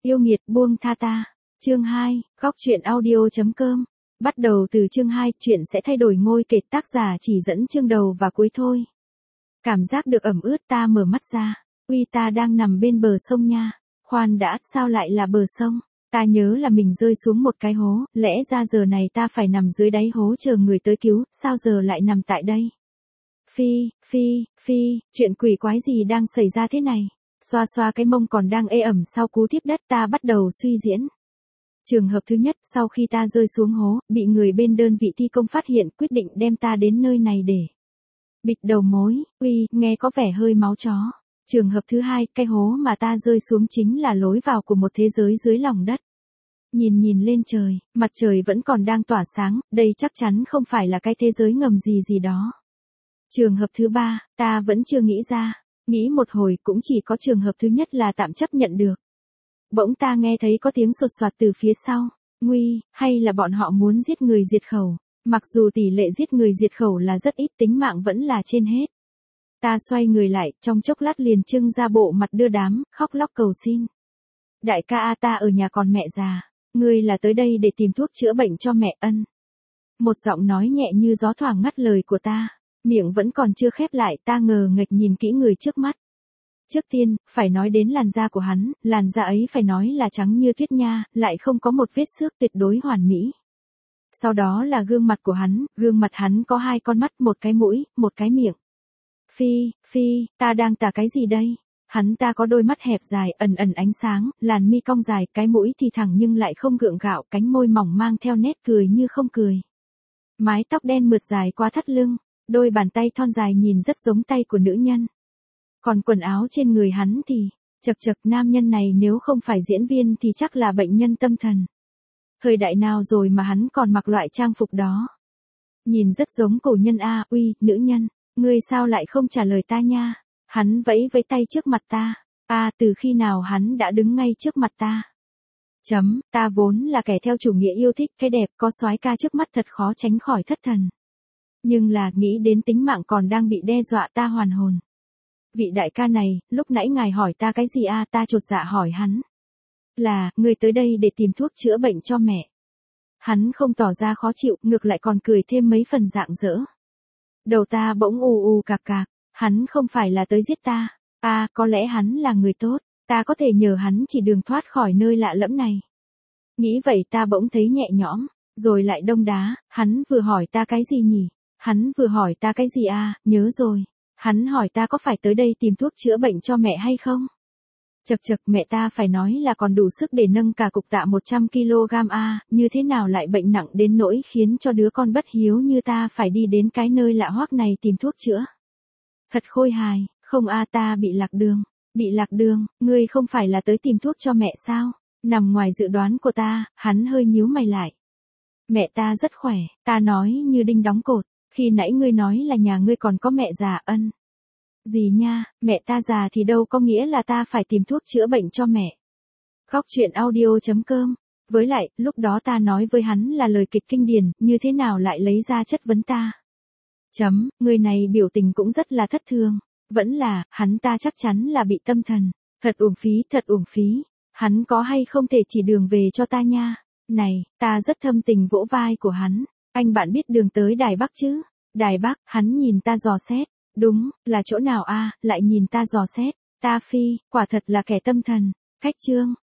Yêu nghiệt buông tha ta. Chương 2, góc truyện audio.com. Bắt đầu từ chương 2, chuyện sẽ thay đổi ngôi kịch, tác giả chỉ dẫn chương đầu và cuối thôi. Cảm giác được ẩm ướt, ta mở mắt ra. Uy, ta đang nằm bên bờ sông nha. Khoan đã, sao lại là bờ sông? Ta nhớ là mình rơi xuống một cái hố, lẽ ra giờ này ta phải nằm dưới đáy hố chờ người tới cứu, sao giờ lại nằm tại đây? Phi, chuyện quỷ quái gì đang xảy ra thế này? Xoa xoa cái mông còn đang ê ẩm sau cú tiếp đất, ta bắt đầu suy diễn. Trường hợp thứ nhất, sau khi ta rơi xuống hố, bị người bên đơn vị thi công phát hiện, quyết định đem ta đến nơi này để bịt đầu mối. Uy, nghe có vẻ hơi máu chó. Trường hợp thứ hai, cái hố mà ta rơi xuống chính là lối vào của một thế giới dưới lòng đất. Nhìn lên trời, mặt trời vẫn còn đang tỏa sáng, đây chắc chắn không phải là cái thế giới ngầm gì đó. Trường hợp thứ ba, ta vẫn chưa nghĩ ra. Nghĩ một hồi cũng chỉ có trường hợp thứ nhất là tạm chấp nhận được. Bỗng ta nghe thấy có tiếng sột soạt từ phía sau. Nguy, hay là bọn họ muốn giết người diệt khẩu. Mặc dù tỷ lệ giết người diệt khẩu là rất ít, tính mạng vẫn là trên hết. Ta xoay người lại, trong chốc lát liền trưng ra bộ mặt đưa đám, khóc lóc cầu xin. Đại ca, ta ở nhà còn mẹ già. Ngươi là tới đây để tìm thuốc chữa bệnh cho mẹ ân. Một giọng nói nhẹ như gió thoảng ngắt lời của ta. Miệng vẫn còn chưa khép lại, ta ngờ nghệch nhìn kỹ người trước mắt. Trước tiên, phải nói đến làn da của hắn, làn da ấy phải nói là trắng như tuyết nha, lại không có một vết xước, tuyệt đối hoàn mỹ. Sau đó là gương mặt của hắn, gương mặt hắn có hai con mắt, một cái mũi, một cái miệng. Phi, ta đang tả cái gì đây? Hắn ta có đôi mắt hẹp dài, ẩn ánh sáng, làn mi cong dài, cái mũi thì thẳng nhưng lại không gượng gạo, cánh môi mỏng mang theo nét cười như không cười. Mái tóc đen mượt dài qua thắt lưng, đôi bàn tay thon dài nhìn rất giống tay của nữ nhân. Còn quần áo trên người hắn thì, chật nam nhân này nếu không phải diễn viên thì chắc là bệnh nhân tâm thần. Thời đại nào rồi mà hắn còn mặc loại trang phục đó? Nhìn rất giống cổ nhân a. Uy, nữ nhân, ngươi sao lại không trả lời ta nha? Hắn vẫy tay trước mặt ta. Từ khi nào hắn đã đứng ngay trước mặt ta? Ta vốn là kẻ theo chủ nghĩa yêu thích cái đẹp, có soái ca trước mắt thật khó tránh khỏi thất thần. Nhưng là nghĩ đến tính mạng còn đang bị đe dọa, ta hoàn hồn. Vị đại ca này, lúc nãy ngài hỏi ta cái gì ta chột dạ hỏi hắn. Là, người tới đây để tìm thuốc chữa bệnh cho mẹ. Hắn không tỏ ra khó chịu, ngược lại còn cười thêm mấy phần rạng rỡ. Đầu ta bỗng ù cạc, hắn không phải là tới giết ta. Có lẽ hắn là người tốt, ta có thể nhờ hắn chỉ đường thoát khỏi nơi lạ lẫm này. Nghĩ vậy ta bỗng thấy nhẹ nhõm, rồi lại đông đá, hắn vừa hỏi ta cái gì nhỉ? Hắn vừa hỏi ta cái gì nhớ rồi. Hắn hỏi ta có phải tới đây tìm thuốc chữa bệnh cho mẹ hay không? Chật, mẹ ta phải nói là còn đủ sức để nâng cả cục tạ 100kg như thế nào lại bệnh nặng đến nỗi khiến cho đứa con bất hiếu như ta phải đi đến cái nơi lạ hoắc này tìm thuốc chữa. Thật khôi hài, không ta bị lạc đường. Bị lạc đường, ngươi không phải là tới tìm thuốc cho mẹ sao? Nằm ngoài dự đoán của ta, hắn hơi nhíu mày lại. Mẹ ta rất khỏe, ta nói như đinh đóng cột. Khi nãy ngươi nói là nhà ngươi còn có mẹ già ân. Gì nha, mẹ ta già thì đâu có nghĩa là ta phải tìm thuốc chữa bệnh cho mẹ. Góc truyện audio.com. Với lại, lúc đó ta nói với hắn là lời kịch kinh điển, như thế nào lại lấy ra chất vấn ta. Người này biểu tình cũng rất là thất thường. Vẫn là, hắn ta chắc chắn là bị tâm thần. Thật uổng phí. Hắn có hay không thể chỉ đường về cho ta nha. Này, ta rất thâm tình vỗ vai của hắn. Anh bạn biết đường tới Đài Bắc chứ? Đài Bắc, hắn nhìn ta dò xét. Đúng, là chỗ nào lại nhìn ta dò xét. Ta quả thật là kẻ tâm thần. Khách trương,